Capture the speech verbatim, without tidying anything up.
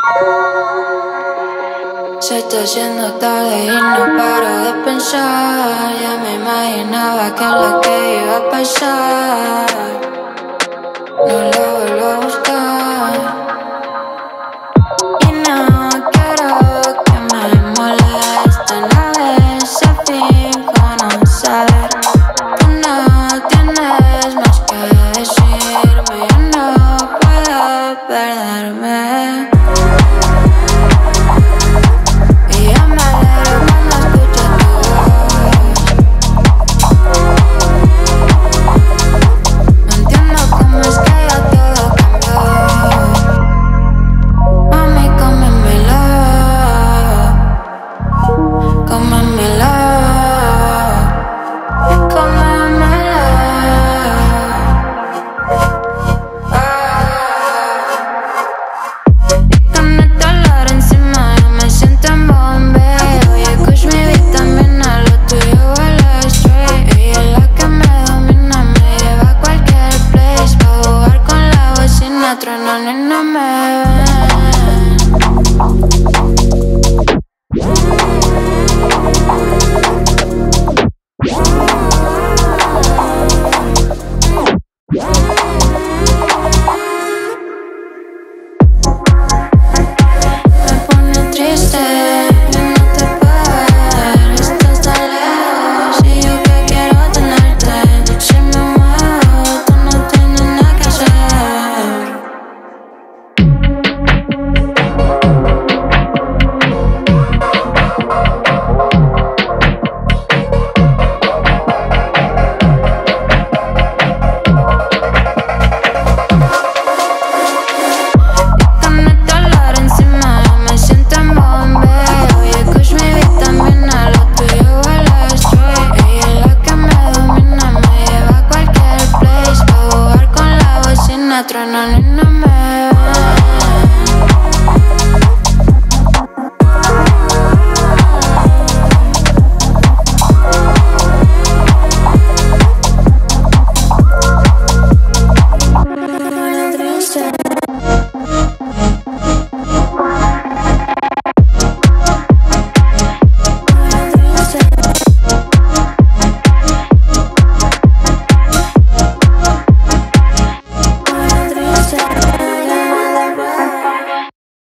Se está haciendo tarde y no paro de pensar. Ya me imaginaba que es lo que iba a pasar. No lo vuelvo a buscar. Y no quiero que me moleste una vez al fin conocer. Tú no tienes más que decirme. Yo no puedo perderme. Truenan y no me ven. Me pone triste y no te puedo ver. Estás tan lejos y yo que quiero tenerte. Si me muevo, tú no tienes nada que hacer. Truenan y no